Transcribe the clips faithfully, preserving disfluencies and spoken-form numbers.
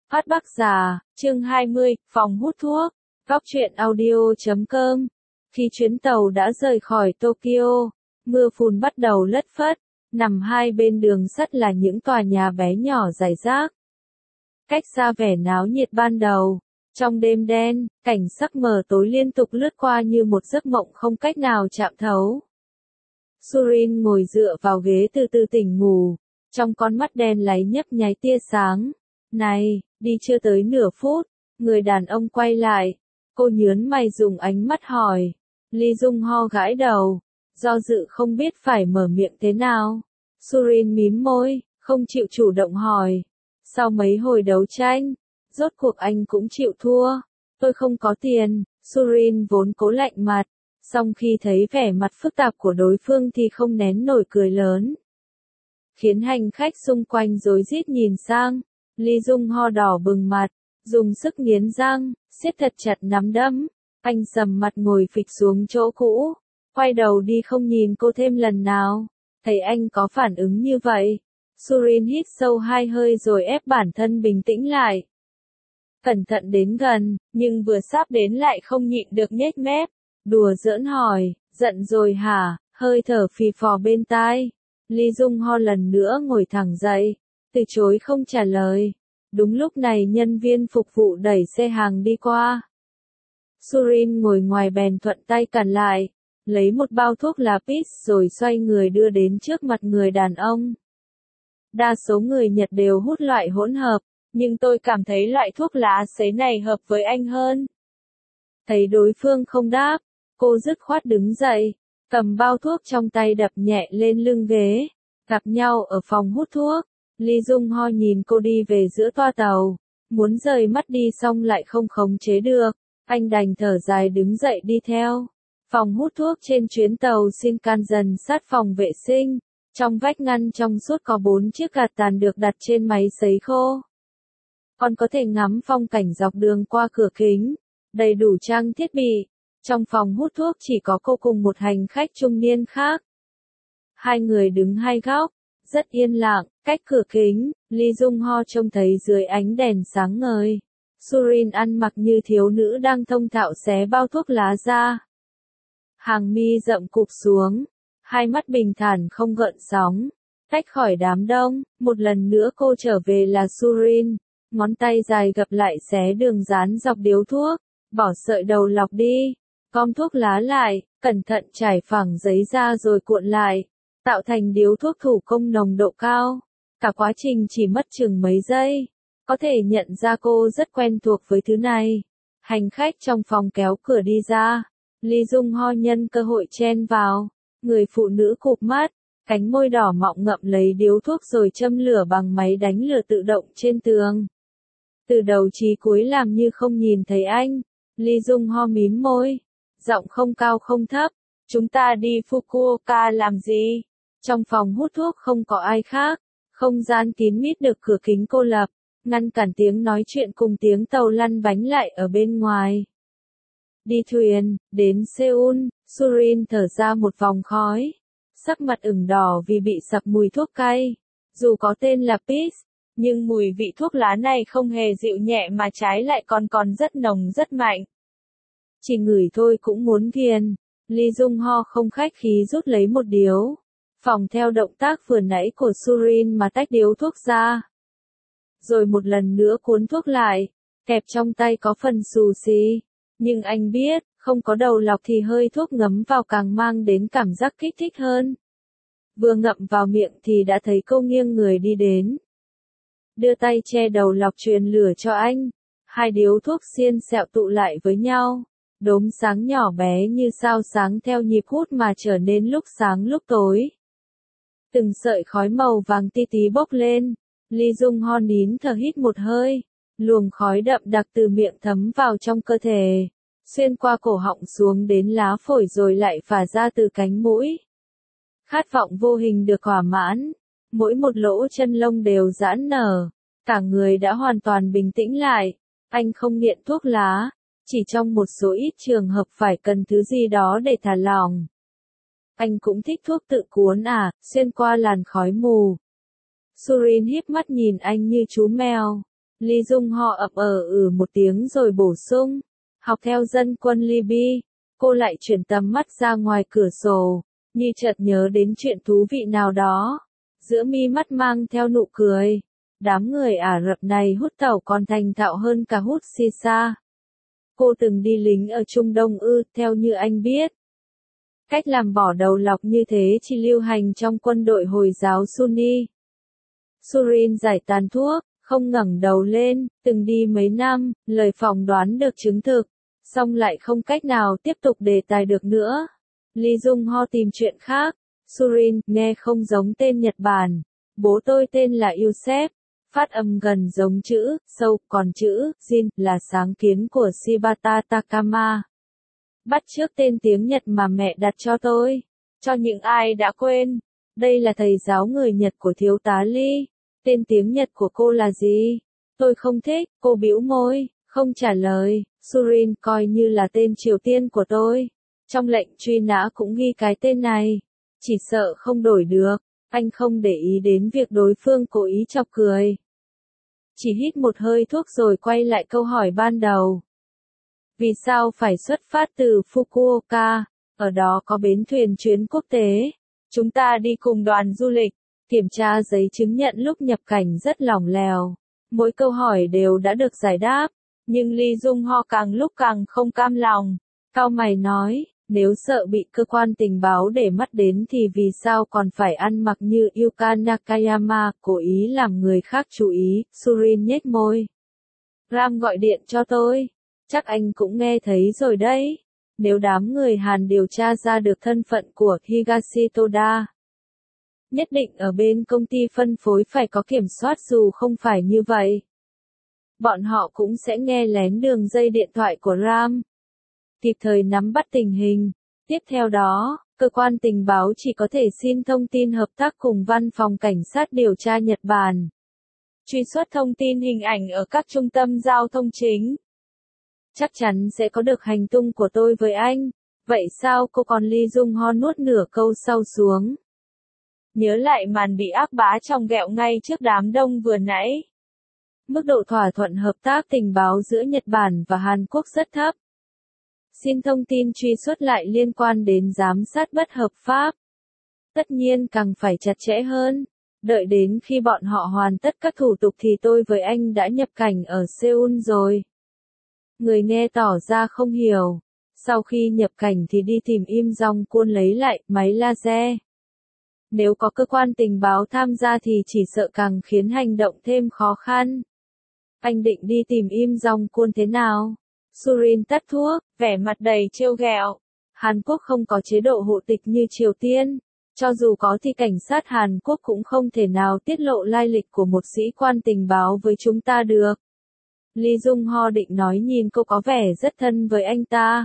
Phát Bắc Già, chương hai mươi, phòng hút thuốc, góc truyện audio chấm com. Khi chuyến tàu đã rời khỏi Tokyo, mưa phùn bắt đầu lất phất, nằm hai bên đường sắt là những tòa nhà bé nhỏ rải rác. Cách xa vẻ náo nhiệt ban đầu, trong đêm đen, cảnh sắc mờ tối liên tục lướt qua như một giấc mộng không cách nào chạm thấu. Surin ngồi dựa vào ghế từ từ tỉnh ngủ, trong con mắt đen láy nhấp nháy tia sáng. Này, đi chưa tới nửa phút, người đàn ông quay lại. Cô nhớn mày dùng ánh mắt hỏi. Lee Jung Ho gãi đầu, do dự không biết phải mở miệng thế nào. Surin mím môi, không chịu chủ động hỏi. Sau mấy hồi đấu tranh, rốt cuộc anh cũng chịu thua. Tôi không có tiền, Surin vốn cố lạnh mặt, song khi thấy vẻ mặt phức tạp của đối phương thì không nén nổi cười lớn. Khiến hành khách xung quanh rối rít nhìn sang. Lee Jung Ho đỏ bừng mặt, dùng sức nghiến răng, siết thật chặt nắm đấm. Anh sầm mặt ngồi phịch xuống chỗ cũ, quay đầu đi không nhìn cô thêm lần nào. Thấy anh có phản ứng như vậy, Surin hít sâu hai hơi rồi ép bản thân bình tĩnh lại. Cẩn thận đến gần, nhưng vừa sắp đến lại không nhịn được nhếch mép, đùa giỡn hỏi, giận rồi hả, hơi thở phì phò bên tai. Lee Jung Ho lần nữa ngồi thẳng dậy, từ chối không trả lời. Đúng lúc này nhân viên phục vụ đẩy xe hàng đi qua. Surin ngồi ngoài bèn thuận tay cản lại, lấy một bao thuốc lá pít rồi xoay người đưa đến trước mặt người đàn ông. Đa số người Nhật đều hút loại hỗn hợp, nhưng tôi cảm thấy loại thuốc lá sấy này hợp với anh hơn. Thấy đối phương không đáp, cô dứt khoát đứng dậy, cầm bao thuốc trong tay đập nhẹ lên lưng ghế. Gặp nhau ở phòng hút thuốc. Lee Jung Ho nhìn cô đi về giữa toa tàu, muốn rời mắt đi xong lại không khống chế được, anh đành thở dài đứng dậy đi theo. Phòng hút thuốc trên chuyến tàu Shinkansen sát phòng vệ sinh, trong vách ngăn trong suốt có bốn chiếc gạt tàn được đặt trên máy sấy khô. Còn có thể ngắm phong cảnh dọc đường qua cửa kính, đầy đủ trang thiết bị. Trong phòng hút thuốc chỉ có cô cùng một hành khách trung niên khác. Hai người đứng hai góc, rất yên lặng, cách cửa kính. Lee Jung Ho trông thấy dưới ánh đèn sáng ngời, Surin ăn mặc như thiếu nữ đang thông thạo xé bao thuốc lá ra. Hàng mi rậm cụp xuống, hai mắt bình thản không gợn sóng, tách khỏi đám đông. Một lần nữa cô trở về là Surin, ngón tay dài gập lại xé đường dán dọc điếu thuốc, bỏ sợi đầu lọc đi, gom thuốc lá lại, cẩn thận trải phẳng giấy ra rồi cuộn lại, tạo thành điếu thuốc thủ công nồng độ cao. Cả quá trình chỉ mất chừng mấy giây. Có thể nhận ra cô rất quen thuộc với thứ này. Hành khách trong phòng kéo cửa đi ra. Lee Jung Ho nhân cơ hội chen vào. Người phụ nữ cụp mắt, cánh môi đỏ mọng ngậm lấy điếu thuốc rồi châm lửa bằng máy đánh lửa tự động trên tường. Từ đầu chí cuối làm như không nhìn thấy anh. Lee Jung Ho mím môi, giọng không cao không thấp. Chúng ta đi Fukuoka làm gì? Trong phòng hút thuốc không có ai khác. Không gian kín mít được cửa kính cô lập, ngăn cản tiếng nói chuyện cùng tiếng tàu lăn bánh lại ở bên ngoài. Đi thuyền, đến Seoul, Surin thở ra một vòng khói. Sắc mặt ửng đỏ vì bị sặc mùi thuốc cay. Dù có tên là Peace, nhưng mùi vị thuốc lá này không hề dịu nhẹ mà trái lại còn còn rất nồng rất mạnh. Chỉ ngửi thôi cũng muốn ghiền. Lee Jung Ho không khách khí rút lấy một điếu. Phòng theo động tác vừa nãy của Surin mà tách điếu thuốc ra. Rồi một lần nữa cuốn thuốc lại, kẹp trong tay có phần xù xì. Nhưng anh biết, không có đầu lọc thì hơi thuốc ngấm vào càng mang đến cảm giác kích thích hơn. Vừa ngậm vào miệng thì đã thấy cô nghiêng người đi đến. Đưa tay che đầu lọc truyền lửa cho anh. Hai điếu thuốc xiên xẹo tụ lại với nhau. Đốm sáng nhỏ bé như sao sáng theo nhịp hút mà trở nên lúc sáng lúc tối. Từng sợi khói màu vàng ti tí bốc lên. Lee Jung Ho nín thở hít một hơi. Luồng khói đậm đặc từ miệng thấm vào trong cơ thể, xuyên qua cổ họng xuống đến lá phổi rồi lại phả ra từ cánh mũi. Khát vọng vô hình được thỏa mãn. Mỗi một lỗ chân lông đều giãn nở. Cả người đã hoàn toàn bình tĩnh lại. Anh không nghiện thuốc lá. Chỉ trong một số ít trường hợp phải cần thứ gì đó để thả lỏng. Anh cũng thích thuốc tự cuốn à, xuyên qua làn khói mù. Surin híp mắt nhìn anh như chú mèo. Lee Dung Ho ậm ờ ừ một tiếng rồi bổ sung. Học theo dân quân Libya, cô lại chuyển tầm mắt ra ngoài cửa sổ, như chợt nhớ đến chuyện thú vị nào đó. Giữa mi mắt mang theo nụ cười. Đám người Ả Rập này hút tẩu còn thành thạo hơn cả hút shisha. Cô từng đi lính ở Trung Đông ư, theo như anh biết. Cách làm bỏ đầu lọc như thế chỉ lưu hành trong quân đội Hồi giáo Sunni. Surin giải tàn thuốc, không ngẩng đầu lên, từng đi mấy năm, lời phỏng đoán được chứng thực, song lại không cách nào tiếp tục đề tài được nữa. Lee Dung Ho tìm chuyện khác. Surin, nghe không giống tên Nhật Bản. Bố tôi tên là Yusef. Phát âm gần giống chữ, sâu, còn chữ, Jin, là sáng kiến của Shibata Takama. Bắt chước tên tiếng Nhật mà mẹ đặt cho tôi. Cho những ai đã quên, đây là thầy giáo người Nhật của thiếu tá Lee. Tên tiếng Nhật của cô là gì? Tôi không thích, cô bĩu môi, không trả lời. Surin coi như là tên Triều Tiên của tôi. Trong lệnh truy nã cũng ghi cái tên này. Chỉ sợ không đổi được. Anh không để ý đến việc đối phương cố ý chọc cười. Chỉ hít một hơi thuốc rồi quay lại câu hỏi ban đầu. Vì sao phải xuất phát từ Fukuoka? Ở đó có bến thuyền chuyến quốc tế. Chúng ta đi cùng đoàn du lịch. Kiểm tra giấy chứng nhận lúc nhập cảnh rất lỏng lẻo. Mỗi câu hỏi đều đã được giải đáp. Nhưng Lee Dung Ho càng lúc càng không cam lòng. Cau mày nói, nếu sợ bị cơ quan tình báo để mắt đến thì vì sao còn phải ăn mặc như Yuka Nakayama, cố ý làm người khác chú ý. Surin nhếch môi. Ram gọi điện cho tôi. Chắc anh cũng nghe thấy rồi đấy. Nếu đám người Hàn điều tra ra được thân phận của Higashi Toda, nhất định ở bên công ty phân phối phải có kiểm soát, dù không phải như vậy. Bọn họ cũng sẽ nghe lén đường dây điện thoại của Ram. Kịp thời nắm bắt tình hình. Tiếp theo đó, cơ quan tình báo chỉ có thể xin thông tin hợp tác cùng văn phòng cảnh sát điều tra Nhật Bản. Truy xuất thông tin hình ảnh ở các trung tâm giao thông chính. Chắc chắn sẽ có được hành tung của tôi với anh. Vậy sao cô còn? Lee Dung Ho nuốt nửa câu sau xuống. Nhớ lại màn bị ác bá trong ghẹo ngay trước đám đông vừa nãy. Mức độ thỏa thuận hợp tác tình báo giữa Nhật Bản và Hàn Quốc rất thấp. Xin thông tin truy xuất lại liên quan đến giám sát bất hợp pháp. Tất nhiên càng phải chặt chẽ hơn. Đợi đến khi bọn họ hoàn tất các thủ tục thì tôi với anh đã nhập cảnh ở Seoul rồi. Người nghe tỏ ra không hiểu. Sau khi nhập cảnh thì đi tìm Im Jong Quân lấy lại máy laser. Nếu có cơ quan tình báo tham gia thì chỉ sợ càng khiến hành động thêm khó khăn. Anh định đi tìm Im Jong Quân thế nào? Surin tắt thuốc, vẻ mặt đầy trêu ghẹo. Hàn Quốc không có chế độ hộ tịch như Triều Tiên. Cho dù có thì cảnh sát Hàn Quốc cũng không thể nào tiết lộ lai lịch của một sĩ quan tình báo với chúng ta được. Lee Dung Ho định nói nhìn cô có vẻ rất thân với anh ta.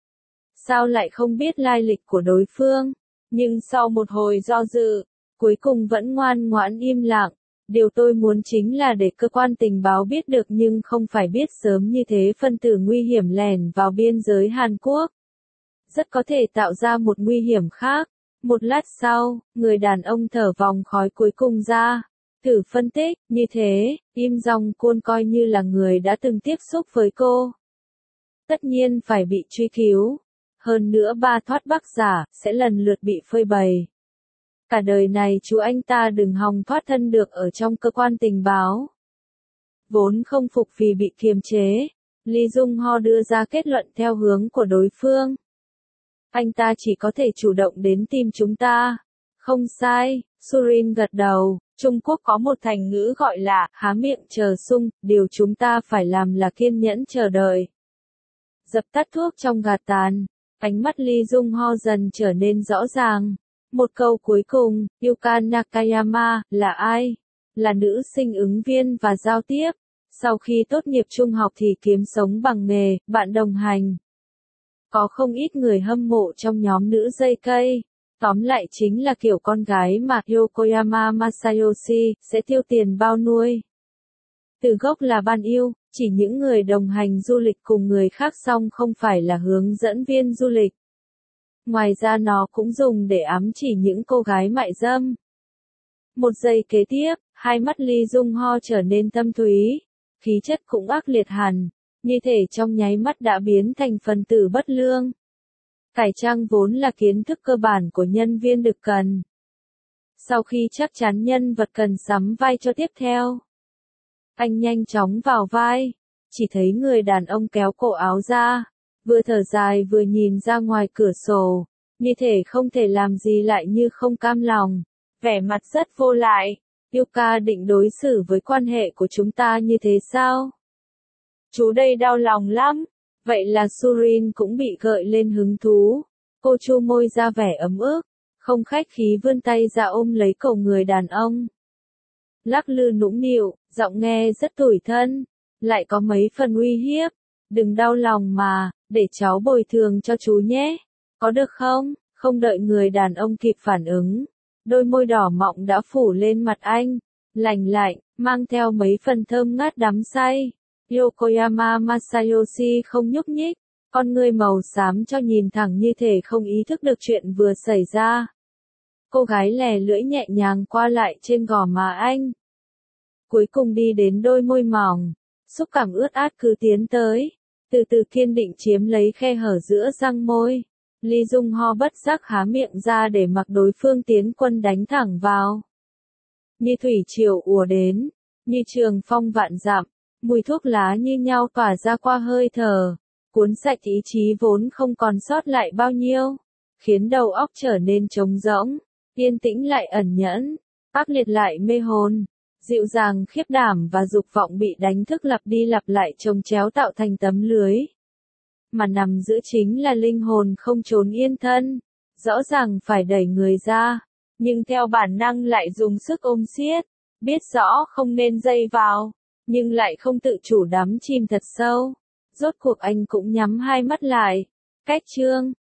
Sao lại không biết lai lịch của đối phương? Nhưng sau một hồi do dự, cuối cùng vẫn ngoan ngoãn im lặng. Điều tôi muốn chính là để cơ quan tình báo biết được, nhưng không phải biết sớm như thế phân tử nguy hiểm lẻn vào biên giới Hàn Quốc. Rất có thể tạo ra một nguy hiểm khác. Một lát sau, người đàn ông thở vòng khói cuối cùng ra. Thử phân tích, như thế, Im Jong Quân coi như là người đã từng tiếp xúc với cô. Tất nhiên phải bị truy cứu. Hơn nữa ba thoát bắc giả, sẽ lần lượt bị phơi bày. Cả đời này chú anh ta đừng hòng thoát thân được ở trong cơ quan tình báo. Vốn không phục vì bị kiềm chế, Lee Dung Ho đưa ra kết luận theo hướng của đối phương. Anh ta chỉ có thể chủ động đến tìm chúng ta. Không sai, Surin gật đầu. Trung Quốc có một thành ngữ gọi là há miệng chờ sung, điều chúng ta phải làm là kiên nhẫn chờ đợi. Dập tắt thuốc trong gạt tàn, ánh mắt Lee Dung Ho dần trở nên rõ ràng. Một câu cuối cùng, Yuka Nakayama, là ai? Là nữ sinh ứng viên và giao tiếp. Sau khi tốt nghiệp trung học thì kiếm sống bằng nghề, bạn đồng hành. Có không ít người hâm mộ trong nhóm nữ dây cây. Tóm lại chính là kiểu con gái mà Yokoyama Masayoshi sẽ tiêu tiền bao nuôi. Từ gốc là ban yêu, chỉ những người đồng hành du lịch cùng người khác song không phải là hướng dẫn viên du lịch. Ngoài ra nó cũng dùng để ám chỉ những cô gái mại dâm. Một giây kế tiếp, hai mắt Lee Dung Ho trở nên thâm thúy. khí chất cũng ác liệt hẳn, như thể trong nháy mắt đã biến thành phần tử bất lương. Cải trang vốn là kiến thức cơ bản của nhân viên được cần. Sau khi chắc chắn nhân vật cần sắm vai cho tiếp theo, anh nhanh chóng vào vai, chỉ thấy người đàn ông kéo cổ áo ra, vừa thở dài vừa nhìn ra ngoài cửa sổ, như thể không thể làm gì lại như không cam lòng, vẻ mặt rất vô lại. Yuka định đối xử với quan hệ của chúng ta như thế sao? Chú đây đau lòng lắm. Vậy là Surin cũng bị gợi lên hứng thú. Cô chu môi ra vẻ ấm ức, không khách khí vươn tay ra ôm lấy cổ người đàn ông. Lắc lư nũng nịu, giọng nghe rất tủi thân, lại có mấy phần uy hiếp. Đừng đau lòng mà, để cháu bồi thường cho chú nhé. Có được không? Không đợi người đàn ông kịp phản ứng, đôi môi đỏ mọng đã phủ lên mặt anh, lành lạnh, mang theo mấy phần thơm ngát đắm say. Yokoyama Masayoshi không nhúc nhích, con ngươi màu xám cho nhìn thẳng như thể không ý thức được chuyện vừa xảy ra. Cô gái lè lưỡi nhẹ nhàng qua lại trên gò má anh. Cuối cùng đi đến đôi môi mỏng, xúc cảm ướt át cứ tiến tới, từ từ kiên định chiếm lấy khe hở giữa răng môi. Lee Dung Ho bất giác há miệng ra để mặc đối phương tiến quân đánh thẳng vào. Như thủy triều ùa đến, như trường phong vạn dặm, mùi thuốc lá như nhau tỏa ra qua hơi thở, cuốn sạch ý chí vốn không còn sót lại bao nhiêu, khiến đầu óc trở nên trống rỗng, yên tĩnh lại ẩn nhẫn, ác liệt lại mê hồn, dịu dàng khiếp đảm và dục vọng bị đánh thức lặp đi lặp lại chồng chéo tạo thành tấm lưới. Mà nằm giữa chính là linh hồn không trốn yên thân, rõ ràng phải đẩy người ra, nhưng theo bản năng lại dùng sức ôm siết, biết rõ không nên dây vào, nhưng lại không tự chủ đắm chìm thật sâu. Rốt cuộc anh cũng nhắm hai mắt lại, cách chương.